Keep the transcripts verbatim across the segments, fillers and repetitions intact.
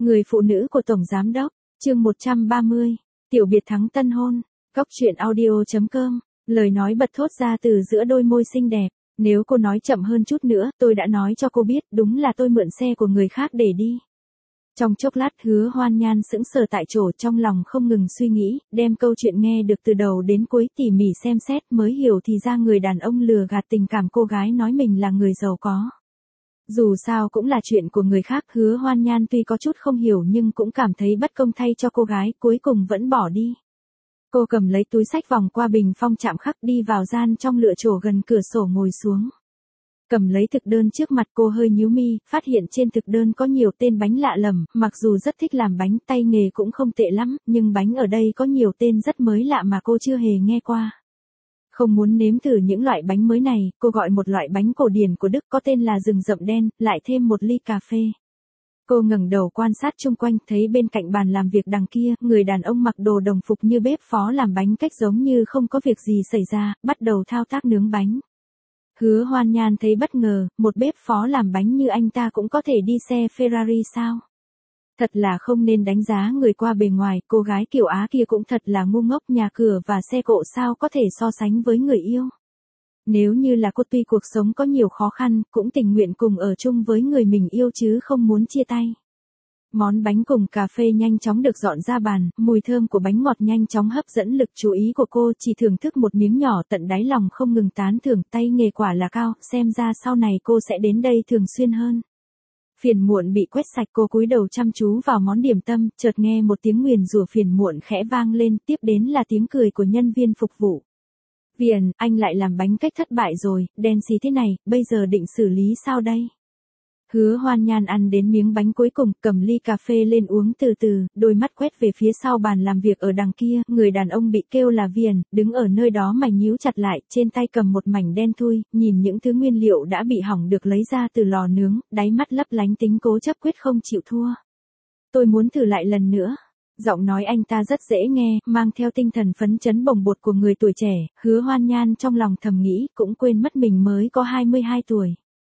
Người phụ nữ của Tổng Giám Đốc, chương một trăm ba mươi, tiểu biệt thắng tân hôn, góc truyện audio.com, lời nói bật thốt ra từ giữa đôi môi xinh đẹp. Nếu cô nói chậm hơn chút nữa, tôi đã nói cho cô biết, đúng là tôi mượn xe của người khác để đi. Trong chốc lát Hứa Hoan Nhan sững sờ tại chỗ, trong lòng không ngừng suy nghĩ, đem câu chuyện nghe được từ đầu đến cuối tỉ mỉ xem xét mới hiểu thì ra người đàn ông lừa gạt tình cảm cô gái nói mình là người giàu có. Dù sao cũng là chuyện của người khác, Hứa Hoan Nhan tuy có chút không hiểu nhưng cũng cảm thấy bất công thay cho cô gái, cuối cùng vẫn bỏ đi. Cô cầm lấy túi xách vòng qua bình phong chạm khắc đi vào gian trong lựa chổ gần cửa sổ ngồi xuống. Cầm lấy thực đơn trước mặt cô hơi nhíu mi, phát hiện trên thực đơn có nhiều tên bánh lạ lầm, mặc dù rất thích làm bánh, tay nghề cũng không tệ lắm, nhưng bánh ở đây có nhiều tên rất mới lạ mà cô chưa hề nghe qua. Không muốn nếm thử những loại bánh mới này, cô gọi một loại bánh cổ điển của Đức có tên là rừng rậm đen, lại thêm một ly cà phê. Cô ngẩng đầu quan sát chung quanh, thấy bên cạnh bàn làm việc đằng kia, người đàn ông mặc đồ đồng phục như bếp phó làm bánh cách giống như không có việc gì xảy ra, bắt đầu thao tác nướng bánh. Hứa Hoan Nhan thấy bất ngờ, một bếp phó làm bánh như anh ta cũng có thể đi xe Ferrari sao? Thật là không nên đánh giá người qua bề ngoài, cô gái kiểu Á kia cũng thật là ngu ngốc, nhà cửa và xe cộ sao có thể so sánh với người yêu. Nếu như là cô tuy cuộc sống có nhiều khó khăn, cũng tình nguyện cùng ở chung với người mình yêu chứ không muốn chia tay. Món bánh cùng cà phê nhanh chóng được dọn ra bàn, mùi thơm của bánh ngọt nhanh chóng hấp dẫn lực chú ý của cô, chỉ thưởng thức một miếng nhỏ tận đáy lòng không ngừng tán thưởng, tay nghề quả là cao, xem ra sau này cô sẽ đến đây thường xuyên hơn. Phiền muộn bị quét sạch, cô cúi đầu chăm chú vào món điểm tâm, chợt nghe một tiếng nguyền rủa phiền muộn khẽ vang lên, tiếp đến là tiếng cười của nhân viên phục vụ. Viền, anh lại làm bánh cách thất bại rồi, đen xì thế này, bây giờ định xử lý sao đây? Hứa Hoan Nhan ăn đến miếng bánh cuối cùng, cầm ly cà phê lên uống từ từ, đôi mắt quét về phía sau bàn làm việc ở đằng kia, người đàn ông bị kêu là Viền, đứng ở nơi đó mày nhíu chặt lại, trên tay cầm một mảnh đen thui, nhìn những thứ nguyên liệu đã bị hỏng được lấy ra từ lò nướng, đáy mắt lấp lánh tính cố chấp quyết không chịu thua. Tôi muốn thử lại lần nữa. Giọng nói anh ta rất dễ nghe, mang theo tinh thần phấn chấn bồng bột của người tuổi trẻ, Hứa Hoan Nhan trong lòng thầm nghĩ, cũng quên mất mình mới có hai mươi hai tuổi.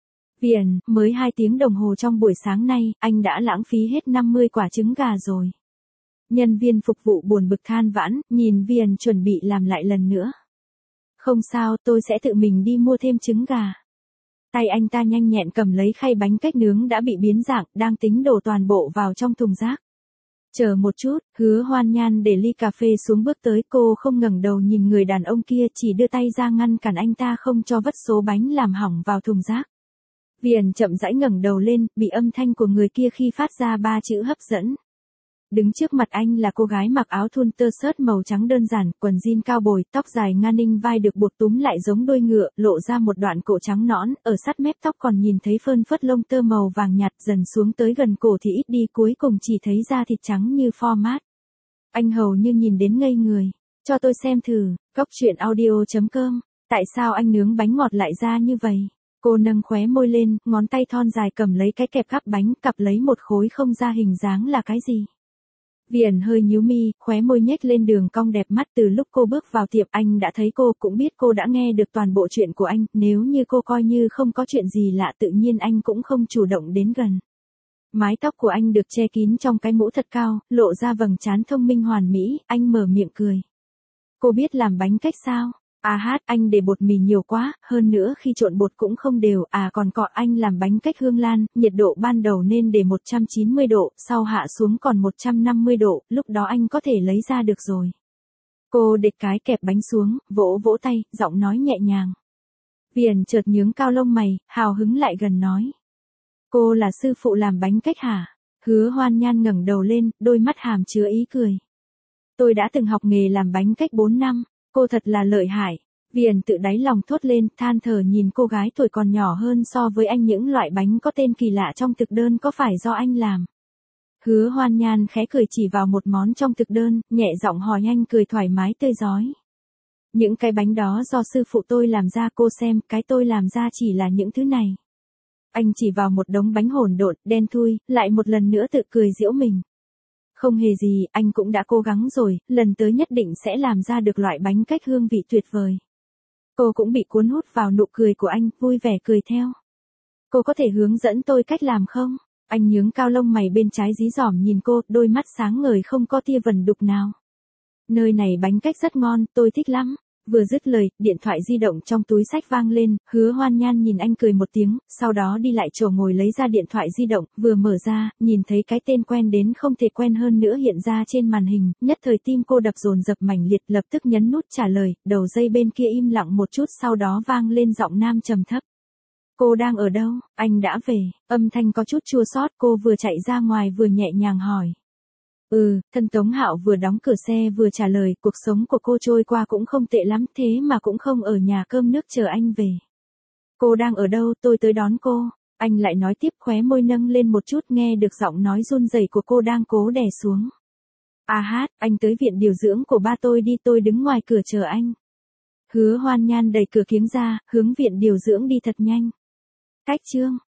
Viền, mới hai tiếng đồng hồ trong buổi sáng nay, anh đã lãng phí hết năm mươi quả trứng gà rồi. Nhân viên phục vụ buồn bực than vãn, nhìn Viền chuẩn bị làm lại lần nữa. Không sao, tôi sẽ tự mình đi mua thêm trứng gà. Tay anh ta nhanh nhẹn cầm lấy khay bánh cách nướng đã bị biến dạng, đang tính đổ toàn bộ vào trong thùng rác. Chờ một chút, Hứa Hoan Nhan để ly cà phê xuống bước tới, cô không ngẩng đầu nhìn người đàn ông kia, chỉ đưa tay ra ngăn cản anh ta không cho vất số bánh làm hỏng vào thùng rác. Viền chậm rãi ngẩng đầu lên, bị âm thanh của người kia khi phát ra ba chữ hấp dẫn. Đứng trước mặt anh là cô gái mặc áo thun tơ sớt màu trắng đơn giản, quần jean cao bồi, tóc dài nga ninh vai được buộc túm lại giống đuôi ngựa, lộ ra một đoạn cổ trắng nõn, ở sát mép tóc còn nhìn thấy phơn phớt lông tơ màu vàng nhạt, dần xuống tới gần cổ thì ít đi, cuối cùng chỉ thấy da thịt trắng như pho mát. Anh hầu như nhìn đến ngây người. Cho tôi xem thử, góc truyện audio.com, tại sao anh nướng bánh ngọt lại ra như vậy? Cô nâng khóe môi lên, ngón tay thon dài cầm lấy cái kẹp cắp bánh, cặp lấy một khối không ra hình dáng là cái gì? Viền hơi nhíu mi, khóe môi nhếch lên đường cong đẹp mắt, từ lúc cô bước vào tiệm anh đã thấy cô, cũng biết cô đã nghe được toàn bộ chuyện của anh, nếu như cô coi như không có chuyện gì lạ tự nhiên anh cũng không chủ động đến gần. Mái tóc của anh được che kín trong cái mũ thật cao, lộ ra vầng trán thông minh hoàn mỹ, anh mở miệng cười. Cô biết làm bánh cách sao? À hát, anh để bột mì nhiều quá, hơn nữa khi trộn bột cũng không đều, à còn cọ anh làm bánh cách Hương Lan, nhiệt độ ban đầu nên để một trăm chín mươi độ, sau hạ xuống còn một trăm năm mươi độ, lúc đó anh có thể lấy ra được rồi. Cô đệt cái kẹp bánh xuống, vỗ vỗ tay, giọng nói nhẹ nhàng. Viền chợt nhướng cao lông mày, hào hứng lại gần nói. Cô là sư phụ làm bánh cách hả? Hứa Hoan Nhan ngẩng đầu lên, đôi mắt hàm chứa ý cười. Tôi đã từng học nghề làm bánh cách bốn năm. Cô thật là lợi hại. Viền tự đáy lòng thốt lên, than thở nhìn cô gái tuổi còn nhỏ hơn so với anh, những loại bánh có tên kỳ lạ trong thực đơn có phải do anh làm? Hứa Hoan Nhan khẽ cười chỉ vào một món trong thực đơn, nhẹ giọng hỏi anh, cười thoải mái tươi rói. Những cái bánh đó do sư phụ tôi làm ra, cô xem, cái tôi làm ra chỉ là những thứ này. Anh chỉ vào một đống bánh hỗn độn, đen thui, lại một lần nữa tự cười giễu mình. Không hề gì, anh cũng đã cố gắng rồi, lần tới nhất định sẽ làm ra được loại bánh cách hương vị tuyệt vời. Cô cũng bị cuốn hút vào nụ cười của anh, vui vẻ cười theo. Cô có thể hướng dẫn tôi cách làm không? Anh nhướng cao lông mày bên trái dí dỏm nhìn cô, đôi mắt sáng ngời không có tia vẩn đục nào. Nơi này bánh cách rất ngon, tôi thích lắm. Vừa dứt lời, điện thoại di động trong túi xách vang lên, Hứa Hoan Nhan nhìn anh cười một tiếng, sau đó đi lại chỗ ngồi lấy ra điện thoại di động, vừa mở ra, nhìn thấy cái tên quen đến không thể quen hơn nữa hiện ra trên màn hình, nhất thời tim cô đập dồn dập mãnh liệt, lập tức nhấn nút trả lời, đầu dây bên kia im lặng một chút sau đó vang lên giọng nam trầm thấp. Cô đang ở đâu? Anh đã về, âm thanh có chút chua xót, cô vừa chạy ra ngoài vừa nhẹ nhàng hỏi. Ừ, thân Tống Hạo vừa đóng cửa xe vừa trả lời, cuộc sống của cô trôi qua cũng không tệ lắm, thế mà cũng không ở nhà cơm nước chờ anh về. Cô đang ở đâu, tôi tới đón cô. Anh lại nói tiếp, khóe môi nâng lên một chút, nghe được giọng nói run rẩy của cô đang cố đè xuống. À hát, anh tới viện điều dưỡng của ba tôi đi, tôi đứng ngoài cửa chờ anh. Hứa Hoan Nhan đẩy cửa kiếng ra, hướng viện điều dưỡng đi thật nhanh. Cách chương